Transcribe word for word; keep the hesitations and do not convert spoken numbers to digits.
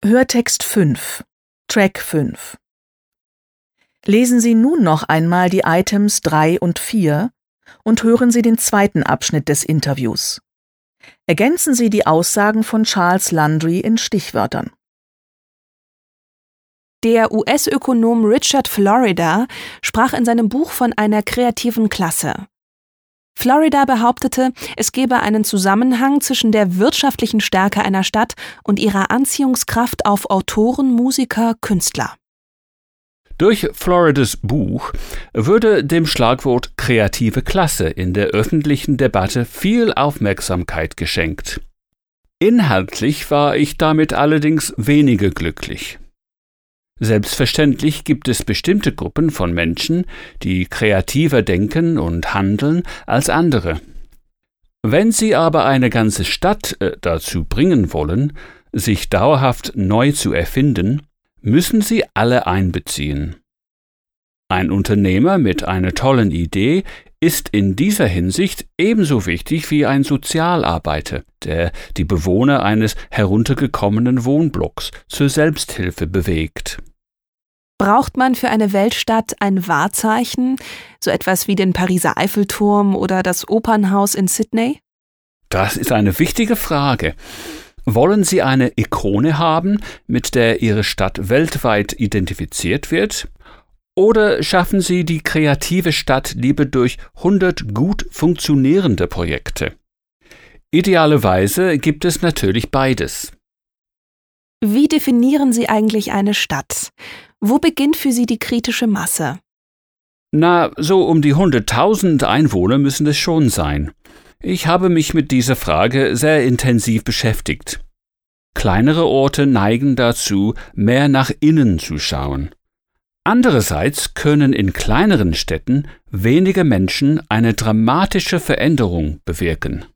Hörtext fünf, Track fünf. Lesen Sie nun noch einmal die Items drei und vier und hören Sie den zweiten Abschnitt des Interviews. Ergänzen Sie die Aussagen von Charles Landry in Stichwörtern. Der U S-Ökonom Richard Florida sprach in seinem Buch von einer kreativen Klasse. Florida behauptete, es gebe einen Zusammenhang zwischen der wirtschaftlichen Stärke einer Stadt und ihrer Anziehungskraft auf Autoren, Musiker, Künstler. Durch Floridas Buch würde dem Schlagwort kreative Klasse in der öffentlichen Debatte viel Aufmerksamkeit geschenkt. Inhaltlich war ich damit allerdings weniger glücklich. Selbstverständlich gibt es bestimmte Gruppen von Menschen, die kreativer denken und handeln als andere. Wenn sie aber eine ganze Stadt äh, dazu bringen wollen, sich dauerhaft neu zu erfinden, müssen sie alle einbeziehen. Ein Unternehmer mit einer tollen Idee ist in dieser Hinsicht ebenso wichtig wie ein Sozialarbeiter, der die Bewohner eines heruntergekommenen Wohnblocks zur Selbsthilfe bewegt. Braucht man für eine Weltstadt ein Wahrzeichen, so etwas wie den Pariser Eiffelturm oder das Opernhaus in Sydney? Das ist eine wichtige Frage. Wollen Sie eine Ikone haben, mit der Ihre Stadt weltweit identifiziert wird? Oder schaffen Sie die kreative Stadt lieber durch hundert gut funktionierende Projekte? Idealerweise gibt es natürlich beides. Wie definieren Sie eigentlich eine Stadt? Wo beginnt für Sie die kritische Masse? Na, so um die hunderttausend Einwohner müssen es schon sein. Ich habe mich mit dieser Frage sehr intensiv beschäftigt. Kleinere Orte neigen dazu, mehr nach innen zu schauen. Andererseits können in kleineren Städten weniger Menschen eine dramatische Veränderung bewirken.